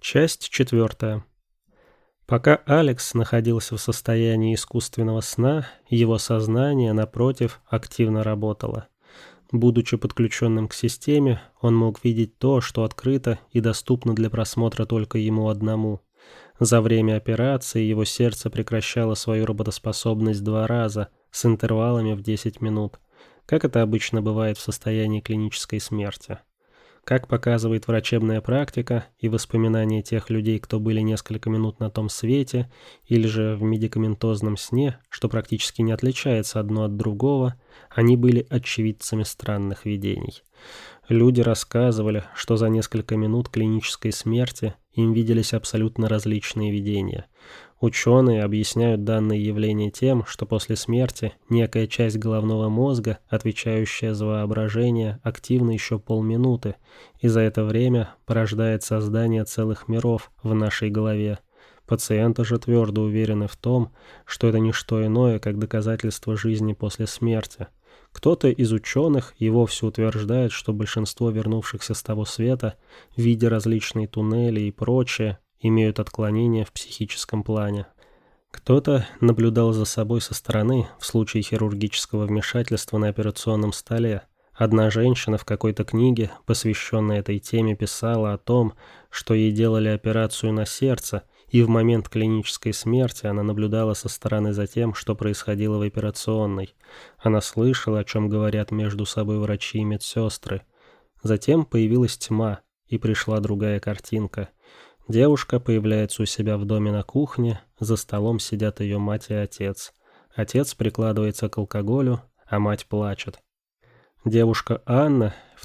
Часть 4. Пока Алекс находился в состоянии искусственного сна, его сознание, напротив, активно работало. Будучи подключенным к системе, он мог видеть то, что открыто и доступно для просмотра только ему одному. За время операции его сердце прекращало свою работоспособность 2 раза, с интервалами в 10 минут, как это обычно бывает в состоянии клинической смерти. Как показывает врачебная практика и воспоминания тех людей, кто были несколько минут на том свете, или же в медикаментозном сне, что практически не отличается одно от другого, они были очевидцами странных видений. Люди рассказывали, что за несколько минут клинической смерти им виделись абсолютно различные видения. Ученые объясняют данные явления тем, что после смерти некая часть головного мозга, отвечающая за воображение, активна еще полминуты, и за это время порождает создание целых миров в нашей голове. Пациенты же твердо уверены в том, что это не что иное, как доказательство жизни после смерти. Кто-то из ученых и вовсе утверждает, что большинство вернувшихся с того света, видя различные туннели и прочее, имеют отклонения в психическом плане. Кто-то наблюдал за собой со стороны в случае хирургического вмешательства на операционном столе. Одна женщина в какой-то книге, посвященной этой теме, писала о том, что ей делали операцию на сердце, и в момент клинической смерти она наблюдала со стороны за тем, что происходило в операционной. Она слышала, о чем говорят между собой врачи и медсестры. Затем появилась тьма, и пришла другая картинка. Девушка появляется у себя в доме на кухне, за столом сидят ее мать и отец. Отец прикладывается к алкоголю, а мать плачет. Девушка Анна в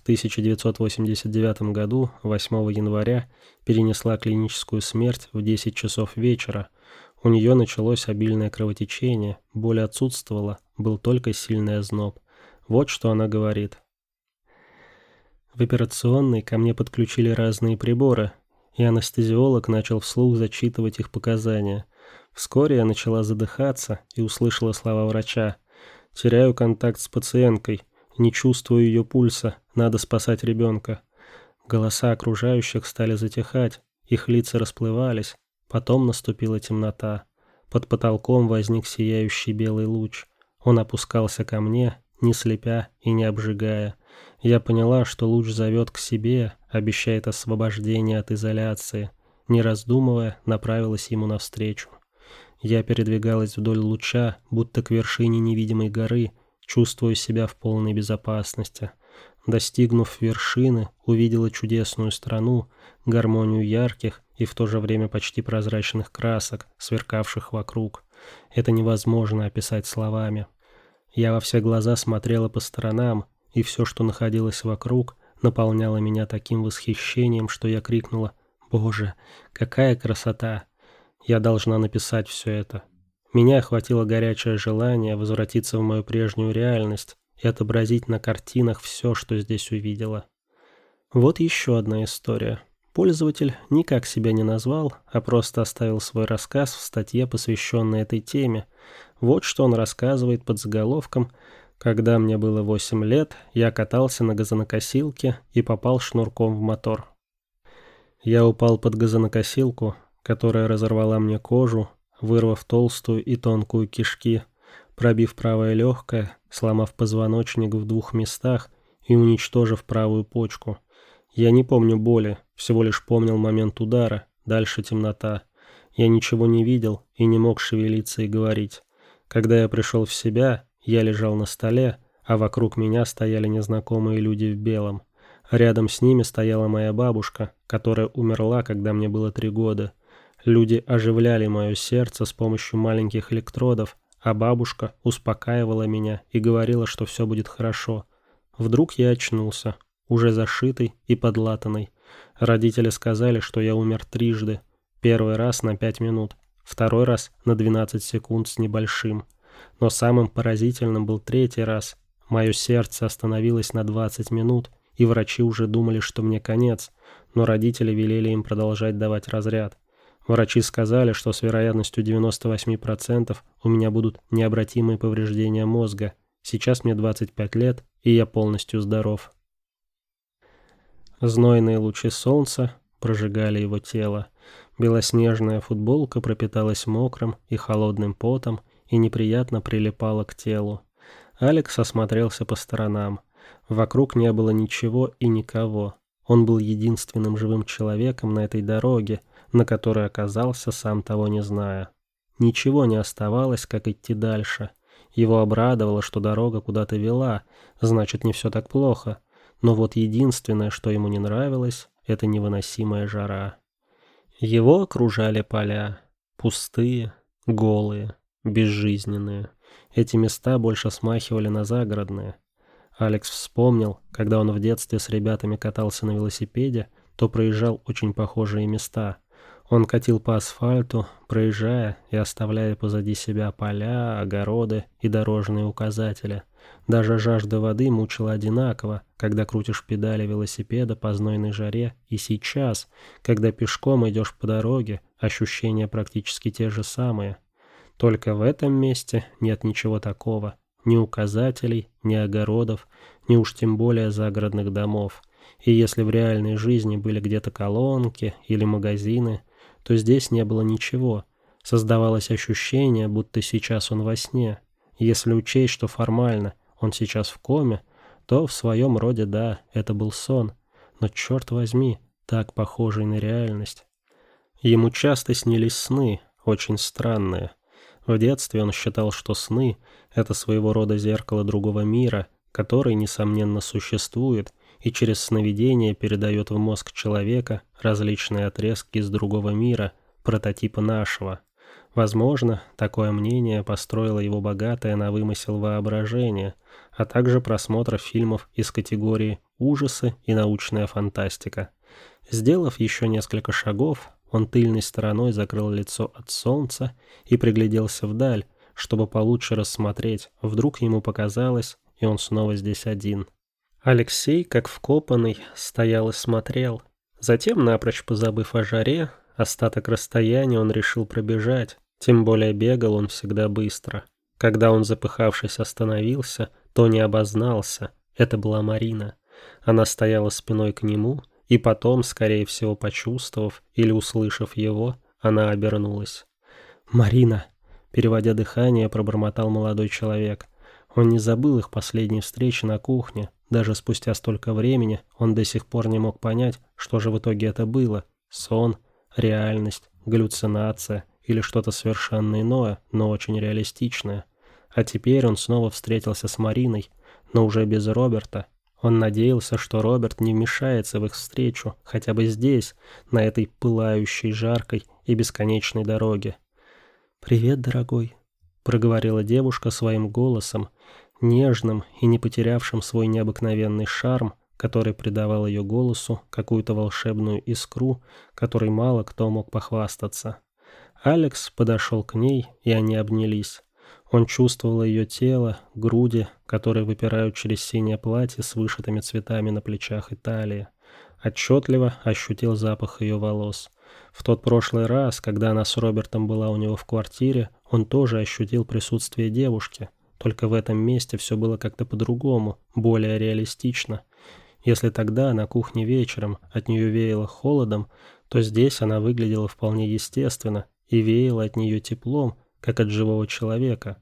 1989 году, 8 января, перенесла клиническую смерть в 10 часов вечера. У нее началось обильное кровотечение, боль отсутствовала, был только сильный озноб. Вот что она говорит. В операционной ко мне подключили разные приборы, и анестезиолог начал вслух зачитывать их показания. Вскоре я начала задыхаться и услышала слова врача. «Теряю контакт с пациенткой, не чувствую ее пульса, надо спасать ребенка». Голоса окружающих стали затихать, их лица расплывались, потом наступила темнота. Под потолком возник сияющий белый луч. Он опускался ко мне, не слепя и не обжигая. Я поняла, что луч зовет к себе, обещает освобождение от изоляции. Не раздумывая, направилась ему навстречу. Я передвигалась вдоль луча, будто к вершине невидимой горы, чувствуя себя в полной безопасности. Достигнув вершины, увидела чудесную страну, гармонию ярких и в то же время почти прозрачных красок, сверкавших вокруг. Это невозможно описать словами. Я во все глаза смотрела по сторонам, и все, что находилось вокруг, наполняло меня таким восхищением, что я крикнула: «Боже, какая красота! Я должна написать все это». Меня охватило горячее желание возвратиться в мою прежнюю реальность и отобразить на картинах все, что здесь увидела. Вот еще одна история. Пользователь никак себя не назвал, а просто оставил свой рассказ в статье, посвященной этой теме. Вот что он рассказывает под заголовком: «Когда мне было 8 лет, я катался на газонокосилке и попал шнурком в мотор. Я упал под газонокосилку, которая разорвала мне кожу, вырвав толстую и тонкую кишки, пробив правое легкое, сломав позвоночник в 2 местах и уничтожив правую почку. Я не помню боли, всего лишь помнил момент удара, дальше темнота. Я ничего не видел и не мог шевелиться и говорить. Когда я пришел в себя, я лежал на столе, а вокруг меня стояли незнакомые люди в белом. Рядом с ними стояла моя бабушка, которая умерла, когда мне было 3 года. Люди оживляли мое сердце с помощью маленьких электродов, а бабушка успокаивала меня и говорила, что все будет хорошо. Вдруг я очнулся, уже зашитый и подлатанный. Родители сказали, что я умер 3 Первый раз на 5 минут, второй раз на 12 секунд с небольшим. Но самым поразительным был 3-й раз. Мое сердце остановилось на 20 минут, и врачи уже думали, что мне конец, но родители велели им продолжать давать разряд. Врачи сказали, что с вероятностью 98% у меня будут необратимые повреждения мозга. Сейчас мне 25 лет, и я полностью здоров. Знойные лучи солнца, прожигали его тело. Белоснежная футболка пропиталась мокрым и холодным потом и неприятно прилипала к телу. Алекс осмотрелся по сторонам. Вокруг не было ничего и никого. Он был единственным живым человеком на этой дороге, на которой оказался, сам того не зная. Ничего не оставалось, как идти дальше. Его обрадовало, что дорога куда-то вела, значит, не все так плохо. Но вот единственное, что ему не нравилось, это невыносимая жара. Его окружали поля. Пустые, голые, безжизненные. Эти места больше смахивали на загородные. Алекс вспомнил, когда он в детстве с ребятами катался на велосипеде, то проезжал очень похожие места. Он катил по асфальту, проезжая и оставляя позади себя поля, огороды и дорожные указатели. Даже жажда воды мучила одинаково, когда крутишь педали велосипеда по знойной жаре, и сейчас, когда пешком идешь по дороге, ощущения практически те же самые. Только в этом месте нет ничего такого. Ни указателей, ни огородов, ни уж тем более загородных домов. И если в реальной жизни были где-то колонки или магазины, то здесь не было ничего. Создавалось ощущение, будто сейчас он во сне. Если учесть, что формально он сейчас в коме, то в своем роде да, это был сон. Но черт возьми, так похожий на реальность. Ему часто снились сны, очень странные. В детстве он считал, что сны – это своего рода зеркало другого мира, который, несомненно, существует и через сновидение передает в мозг человека различные отрезки из другого мира, прототипа нашего. Возможно, такое мнение построило его богатое на вымысел воображение, а также просмотр фильмов из категории «ужасы» и «научная фантастика». Сделав еще несколько шагов, он тыльной стороной закрыл лицо от солнца и пригляделся вдаль, чтобы получше рассмотреть, вдруг ему показалось, и он снова здесь один. Алексей, как вкопанный, стоял и смотрел. Затем, напрочь позабыв о жаре, остаток расстояния он решил пробежать, тем более бегал он всегда быстро. Когда он, запыхавшись, остановился, то не обознался, это была Марина. Она стояла спиной к нему, и потом, скорее всего, почувствовав или услышав его, она обернулась. «Марина!» — переводя дыхание, пробормотал молодой человек. Он не забыл их последней встречи на кухне. Даже спустя столько времени он до сих пор не мог понять, что же в итоге это было. Сон, реальность, галлюцинация или что-то совершенно иное, но очень реалистичное. А теперь он снова встретился с Мариной, но уже без Роберта. Он надеялся, что Роберт не вмешается в их встречу, хотя бы здесь, на этой пылающей, жаркой и бесконечной дороге. «Привет, дорогой», — проговорила девушка своим голосом, нежным и не потерявшим свой необыкновенный шарм, который придавал ее голосу какую-то волшебную искру, которой мало кто мог похвастаться. Алекс подошел к ней, и они обнялись. Он чувствовал ее тело, груди, которые выпирают через синее платье с вышитыми цветами на плечах и талии. Отчетливо ощутил запах ее волос. В тот прошлый раз, когда она с Робертом была у него в квартире, он тоже ощутил присутствие девушки. Только в этом месте все было как-то по-другому, более реалистично. Если тогда на кухне вечером от нее веяло холодом, то здесь она выглядела вполне естественно и веяла от нее теплом, как от живого человека.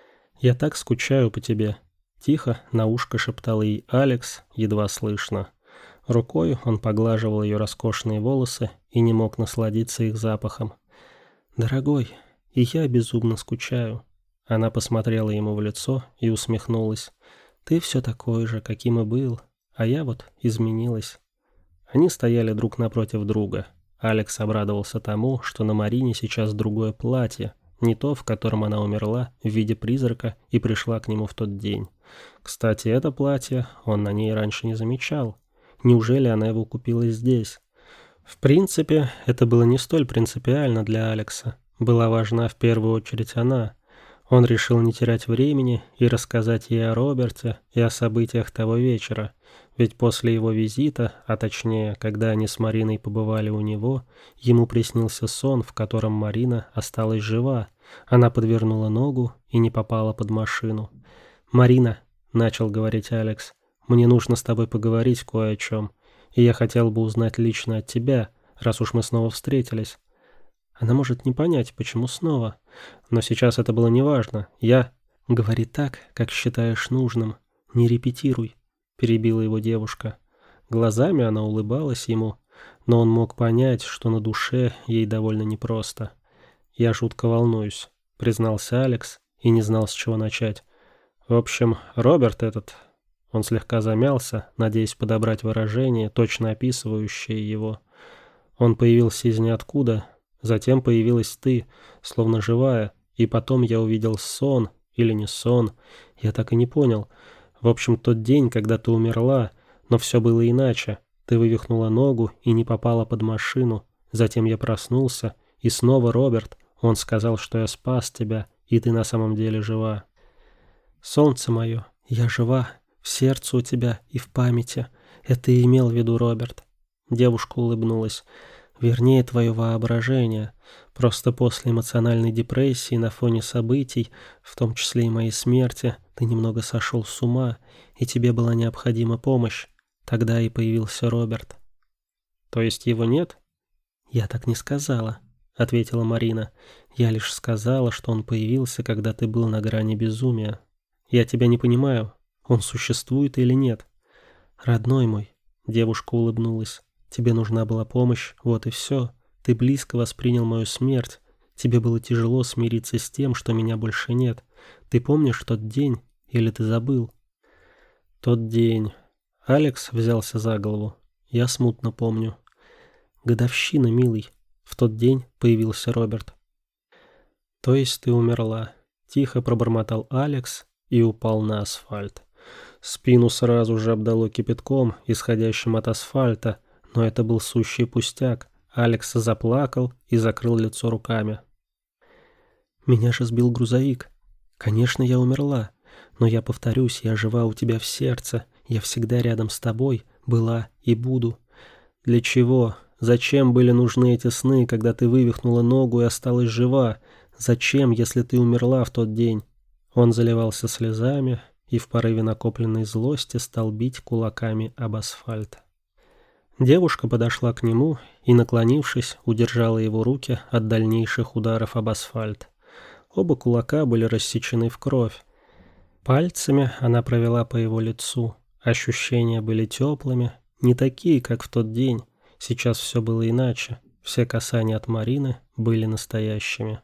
«Я так скучаю по тебе», — тихо на ушко шептал ей Алекс, едва слышно. Рукой он поглаживал ее роскошные волосы и не мог насладиться их запахом. «Дорогой, и я безумно скучаю». Она посмотрела ему в лицо и усмехнулась. «Ты все такой же, каким и был, а я вот изменилась». Они стояли друг напротив друга. Алекс обрадовался тому, что на Марине сейчас другое платье, не то, в котором она умерла в виде призрака и пришла к нему в тот день. Кстати, это платье он на ней раньше не замечал. Неужели она его купила здесь? В принципе, это было не столь принципиально для Алекса. Была важна в первую очередь она. Он решил не терять времени и рассказать ей о Роберте и о событиях того вечера. Ведь после его визита, а точнее, когда они с Мариной побывали у него, ему приснился сон, в котором Марина осталась жива. Она подвернула ногу и не попала под машину. «Марина», — начал говорить Алекс, — «мне нужно с тобой поговорить кое о чем, и я хотел бы узнать лично от тебя, раз уж мы снова встретились. Она может не понять, почему снова. Но сейчас это было неважно. Говори так, как считаешь нужным. Не репетируй, перебила его девушка. Глазами она улыбалась ему, но он мог понять, что на душе ей довольно непросто. «Я жутко волнуюсь», — признался Алекс и не знал, с чего начать. «В общем, Роберт этот...» Он слегка замялся, надеясь подобрать выражение, точно описывающее его. «Он появился из ниоткуда, затем появилась ты, словно живая, и потом я увидел сон, или не сон, я так и не понял. В общем, тот день, когда ты умерла, но все было иначе. Ты вывихнула ногу и не попала под машину. Затем я проснулся, и снова Роберт. Он сказал, что я спас тебя, и ты на самом деле жива. Солнце мое, я жива, в сердце у тебя и в памяти. Это и имел в виду Роберт». Девушка улыбнулась. «Вернее, твое воображение. Просто после эмоциональной депрессии на фоне событий, в том числе и моей смерти, ты немного сошел с ума, и тебе была необходима помощь. Тогда и появился Роберт». «То есть его нет?» «Я так не сказала», — ответила Марина. «Я лишь сказала, что он появился, когда ты был на грани безумия. Я тебя не понимаю, он существует или нет?» «Родной мой», — девушка улыбнулась, — «тебе нужна была помощь, вот и все. Ты близко воспринял мою смерть. Тебе было тяжело смириться с тем, что меня больше нет. Ты помнишь тот день, или ты забыл?» «Тот день...» Алекс взялся за голову. «Я смутно помню». «Годовщина, милый. В тот день появился Роберт». «То есть ты умерла?» Тихо пробормотал Алекс и упал на асфальт. Спину сразу же обдало кипятком, исходящим от асфальта, но это был сущий пустяк. Алекс заплакал и закрыл лицо руками. «Меня же сбил грузовик. Конечно, я умерла, но я повторюсь, я жива у тебя в сердце, я всегда рядом с тобой, была и буду». «Для чего? Зачем были нужны эти сны, когда ты вывихнула ногу и осталась жива? Зачем, если ты умерла в тот день?» Он заливался слезами и в порыве накопленной злости стал бить кулаками об асфальт. Девушка подошла к нему и, наклонившись, удержала его руки от дальнейших ударов об асфальт. Оба кулака были рассечены в кровь. Пальцами она провела по его лицу. Ощущения были теплыми, не такие, как в тот день. Сейчас все было иначе. Все касания от Марины были настоящими.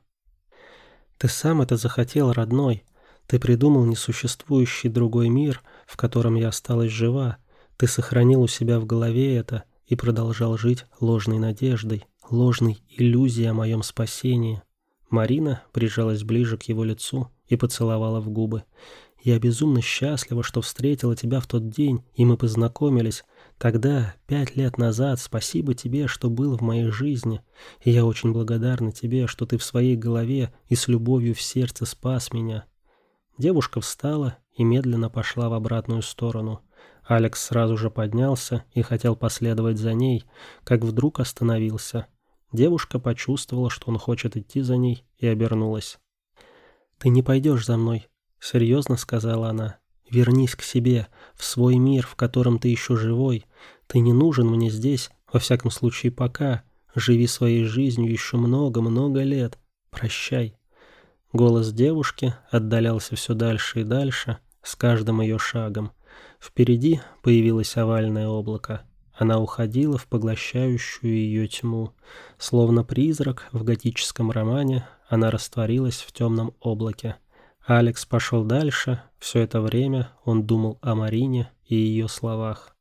«Ты сам это захотел, родной. Ты придумал несуществующий другой мир, в котором я осталась жива. Ты сохранил у себя в голове это и продолжал жить ложной надеждой, ложной иллюзией о моем спасении». Марина прижалась ближе к его лицу и поцеловала в губы. «Я безумно счастлива, что встретила тебя в тот день, и мы познакомились. Тогда, 5 лет назад, спасибо тебе, что был в моей жизни. И я очень благодарна тебе, что ты в своей голове и с любовью в сердце спас меня». Девушка встала и медленно пошла в обратную сторону. Алекс сразу же поднялся и хотел последовать за ней, как вдруг остановился. Девушка почувствовала, что он хочет идти за ней, и обернулась. «Ты не пойдешь за мной», — серьезно сказала она. «Вернись к себе, в свой мир, в котором ты еще живой. Ты не нужен мне здесь, во всяком случае пока. Живи своей жизнью еще много-много лет. Прощай». Голос девушки отдалялся все дальше и дальше, с каждым ее шагом. Впереди появилось овальное облако. Она уходила в поглощающую ее тьму. Словно призрак в готическом романе, она растворилась в темном облаке. Алекс пошел дальше. Все это время он думал о Марине и ее словах.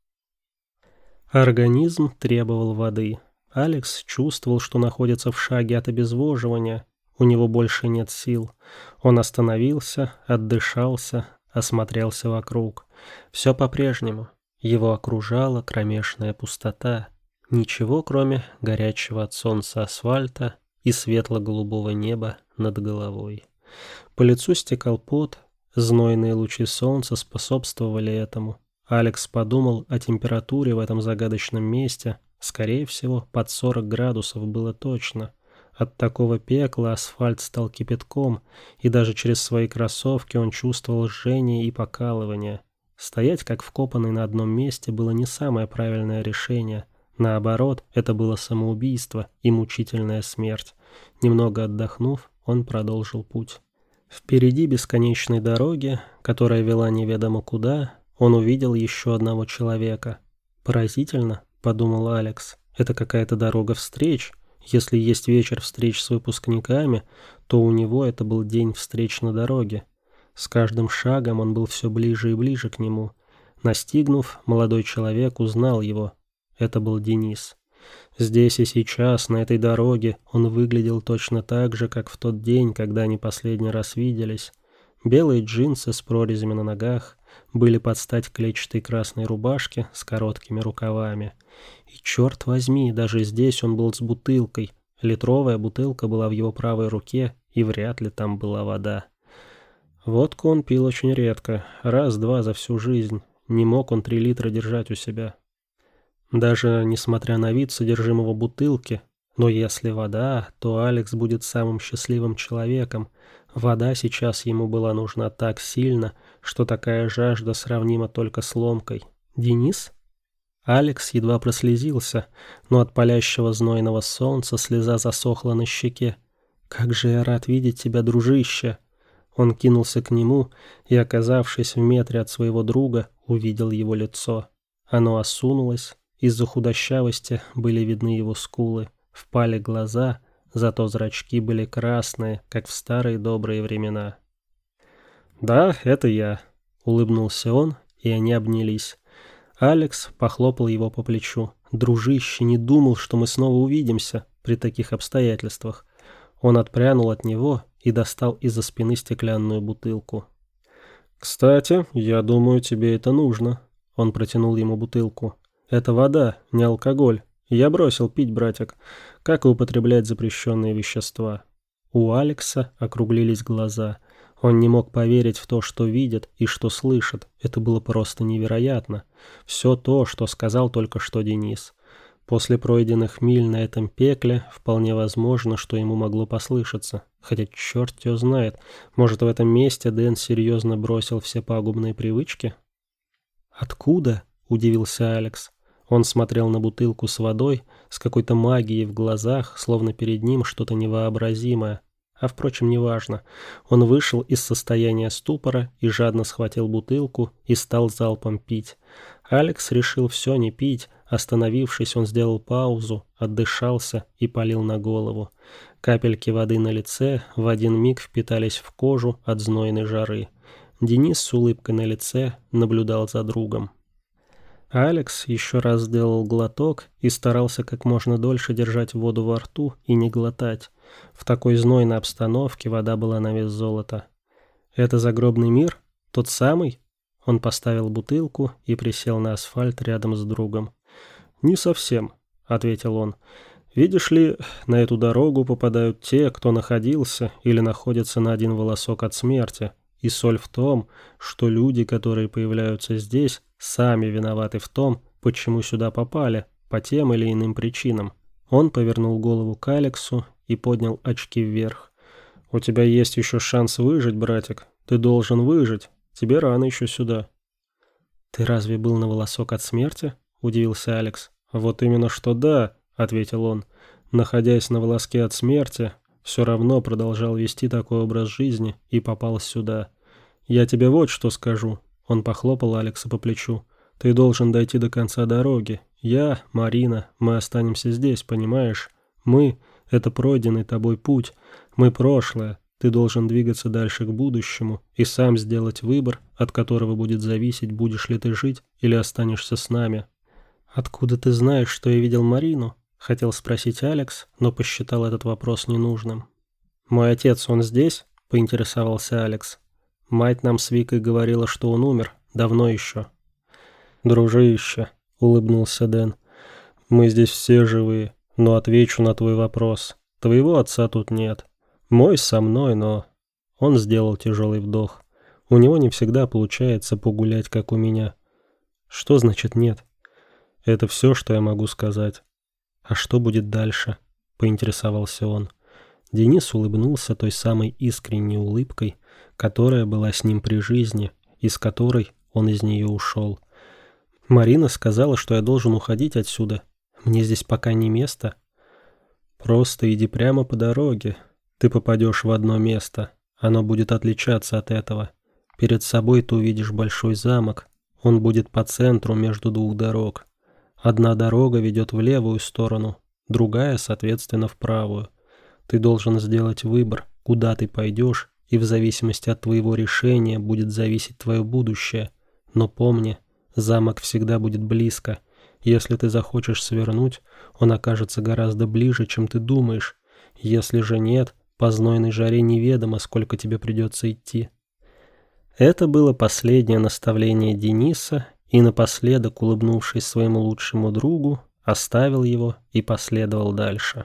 Организм требовал воды. Алекс чувствовал, что находится в шаге от обезвоживания. У него больше нет сил. Он остановился, отдышался, осмотрелся вокруг. Все по-прежнему. Его окружала кромешная пустота. Ничего, кроме горячего от солнца асфальта и светло-голубого неба над головой. По лицу стекал пот. Знойные лучи солнца способствовали этому. Алекс подумал о температуре в этом загадочном месте. Скорее всего, под 40 градусов было точно. От такого пекла асфальт стал кипятком, и даже через свои кроссовки он чувствовал жжение и покалывание. Стоять как вкопанный на одном месте было не самое правильное решение, Наоборот, это было самоубийство и мучительная смерть. Немного отдохнув, он продолжил путь. Впереди бесконечной дороги, которая вела неведомо куда, он увидел еще одного человека. «Поразительно», — подумал Алекс, — «это какая-то дорога встреч. Если есть вечер встреч с выпускниками, то у него это был день встреч на дороге». С каждым шагом он был все ближе и ближе к нему. Настигнув, молодой человек узнал его. Это был Денис. Здесь и сейчас, на этой дороге, он выглядел точно так же, как в тот день, когда они последний раз виделись. Белые джинсы с прорезями на ногах были под стать клетчатой красной рубашке с короткими рукавами. И черт возьми, даже здесь он был с бутылкой. Литровая бутылка была в его правой руке, и вряд ли там была вода. Водку он пил очень редко, раз-два за всю жизнь. Не мог он 3 литра держать у себя. Даже несмотря на вид содержимого бутылки, но если вода, то Алекс будет самым счастливым человеком. Вода сейчас ему была нужна так сильно, что такая жажда сравнима только с ломкой. «Денис?» Алекс едва прослезился, но от палящего знойного солнца слеза засохла на щеке. «Как же я рад видеть тебя, дружище!» Он кинулся к нему и, оказавшись в метре от своего друга, увидел его лицо. Оно осунулось, из-за худощавости были видны его скулы, впали глаза, зато зрачки были красные, как в старые добрые времена. «Да, это я», — улыбнулся он, и они обнялись. Алекс похлопал его по плечу. «Дружище, не думал, что мы снова увидимся при таких обстоятельствах». Он отпрянул от него и достал из-за спины стеклянную бутылку. «Кстати, я думаю, тебе это нужно». Он протянул ему бутылку. «Это вода, не алкоголь. Я бросил пить, братик. Как и употреблять запрещенные вещества». У Алекса округлились глаза. Он не мог поверить в то, что видит и что слышит. Это было просто невероятно. Все то, что сказал только что Денис. После пройденных миль на этом пекле вполне возможно, что ему могло послышаться. Хотя черт его знает, может, в этом месте Дэн серьезно бросил все пагубные привычки? «Откуда?» – удивился Алекс. Он смотрел на бутылку с водой с какой-то магией в глазах, словно перед ним что-то невообразимое. А впрочем, неважно. Он вышел из состояния ступора и жадно схватил бутылку и стал залпом пить. Алекс решил все не пить. Остановившись, он сделал паузу, отдышался и полил на голову. Капельки воды на лице в один миг впитались в кожу от знойной жары. Денис с улыбкой на лице наблюдал за другом. Алекс еще раз сделал глоток и старался как можно дольше держать воду во рту и не глотать. В такой знойной обстановке вода была на вес золота. «Это загробный мир? Тот самый?» Он поставил бутылку и присел на асфальт рядом с другом. «Не совсем», — ответил он. «Видишь ли, на эту дорогу попадают те, кто находился или находится на один волосок от смерти. И соль в том, что люди, которые появляются здесь, сами виноваты в том, почему сюда попали, по тем или иным причинам». Он повернул голову к Алексу и поднял очки вверх. «У тебя есть еще шанс выжить, братик. Ты должен выжить. Тебе рано еще сюда». «Ты разве был на волосок от смерти?» – удивился Алекс. «Вот именно что да», – ответил он. «Находясь на волоске от смерти, все равно продолжал вести такой образ жизни и попал сюда. Я тебе вот что скажу». Он похлопал Алекса по плечу. «Ты должен дойти до конца дороги. Я, Марина, мы останемся здесь, понимаешь? Мы – это пройденный тобой путь. Мы – прошлое. Ты должен двигаться дальше к будущему и сам сделать выбор, от которого будет зависеть, будешь ли ты жить или останешься с нами». «Откуда ты знаешь, что я видел Марину?» – хотел спросить Алекс, но посчитал этот вопрос ненужным. «Мой отец, он здесь?» – поинтересовался Алекс. «Мать нам с Викой говорила, что он умер. Давно еще». «Дружище», — улыбнулся Дэн, — «мы здесь все живые, но отвечу на твой вопрос. Твоего отца тут нет. Мой со мной, но...» Он сделал тяжелый вдох. «У него не всегда получается погулять, как у меня». «Что значит нет?» «Это все, что я могу сказать». «А что будет дальше?» — поинтересовался он. Денис улыбнулся той самой искренней улыбкой, которая была с ним при жизни, и с которой он из нее ушел. «Марина сказала, что я должен уходить отсюда». Мне здесь пока не место. Просто иди прямо по дороге. Ты попадешь в одно место. Оно будет отличаться от этого. Перед собой ты увидишь большой замок. Он будет по центру между двух дорог. Одна дорога ведет в левую сторону, другая, соответственно, в правую. Ты должен сделать выбор, куда ты пойдешь, и в зависимости от твоего решения будет зависеть твое будущее. Но помни, замок всегда будет близко. Если ты захочешь свернуть, он окажется гораздо ближе, чем ты думаешь. Если же нет, по знойной жаре неведомо, сколько тебе придется идти. Это было последнее наставление Дениса, и напоследок, улыбнувшись своему лучшему другу, оставил его и последовал дальше.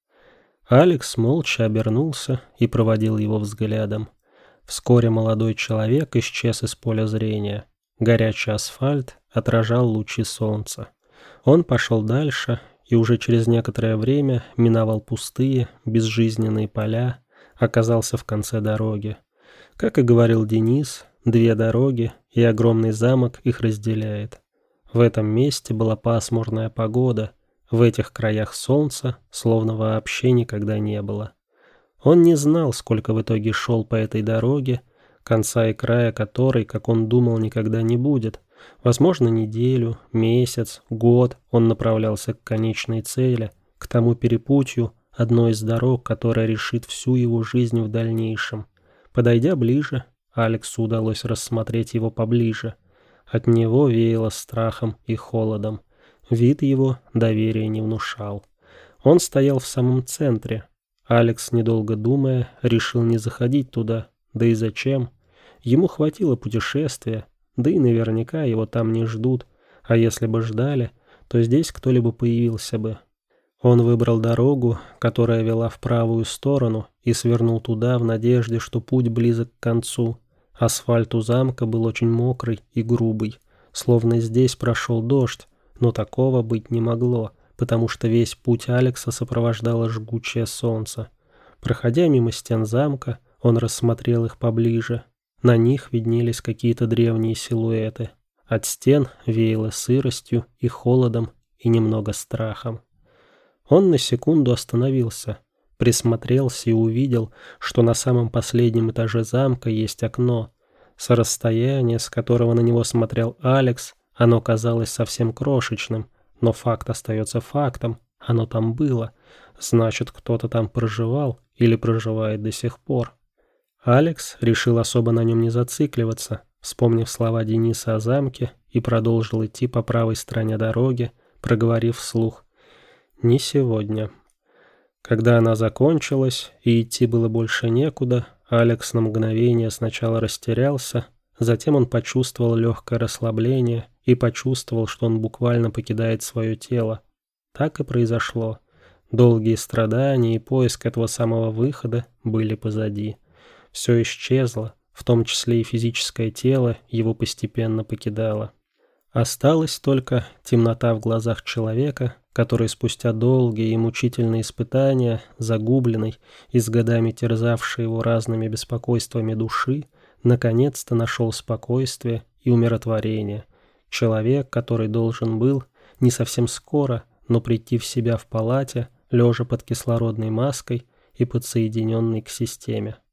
Алекс молча обернулся и проводил его взглядом. Вскоре молодой человек исчез из поля зрения. Горячий асфальт отражал лучи солнца. Он пошел дальше и уже через некоторое время миновал пустые, безжизненные поля, оказался в конце дороги. Как и говорил Денис, две дороги и огромный замок их разделяет. В этом месте была пасмурная погода, в этих краях солнца словно вообще никогда не было. Он не знал, сколько в итоге шел по этой дороге, конца и края которой, как он думал, никогда не будет. Возможно, неделю, месяц, год он направлялся к конечной цели, к тому перепутью, одной из дорог, которая решит всю его жизнь в дальнейшем. Подойдя ближе, Алексу удалось рассмотреть его поближе. От него веяло страхом и холодом. Вид его доверия не внушал. Он стоял в самом центре. Алекс, недолго думая, решил не заходить туда. Да и зачем? Ему хватило путешествия, да и наверняка его там не ждут. А если бы ждали, то здесь кто-либо появился бы. Он выбрал дорогу, которая вела в правую сторону, и свернул туда в надежде, что путь близок к концу. Асфальт у замка был очень мокрый и грубый, словно здесь прошел дождь, но такого быть не могло, потому что весь путь Алекса сопровождало жгучее солнце. Проходя мимо стен замка, он рассмотрел их поближе. На них виднелись какие-то древние силуэты. От стен веяло сыростью и холодом и немного страхом. Он на секунду остановился, присмотрелся и увидел, что на самом последнем этаже замка есть окно. С расстояния, с которого на него смотрел Алекс, оно казалось совсем крошечным, но факт остается фактом, оно там было, значит, кто-то там проживал или проживает до сих пор. Алекс решил особо на нем не зацикливаться, вспомнив слова Дениса о замке, и продолжил идти по правой стороне дороги, проговорив вслух: «Не сегодня». Когда она закончилась и идти было больше некуда, Алекс на мгновение сначала растерялся, затем он почувствовал легкое расслабление и почувствовал, что он буквально покидает свое тело. Так и произошло. Долгие страдания и поиск этого самого выхода были позади. Все исчезло, в том числе и физическое тело его постепенно покидало. Осталась только темнота в глазах человека, который спустя долгие и мучительные испытания, загубленный и с годами терзавший его разными беспокойствами души, наконец-то нашел спокойствие и умиротворение. Человек, который должен был, не совсем скоро, но прийти в себя в палате, лежа под кислородной маской и подсоединенный к системе.